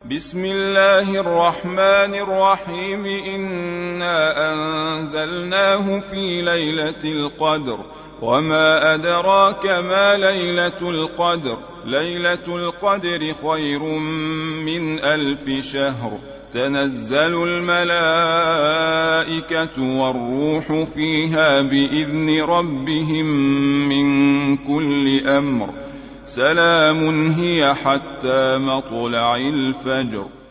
بسم الله الرحمن الرحيم. إنا أنزلناه في ليلة القدر وما أدراك ما ليلة القدر. ليلة القدر خير من 1000 شهر. تنزل الملائكة والروح فيها بإذن ربهم من كل أمر. سلام هي حتى مطلع الفجر.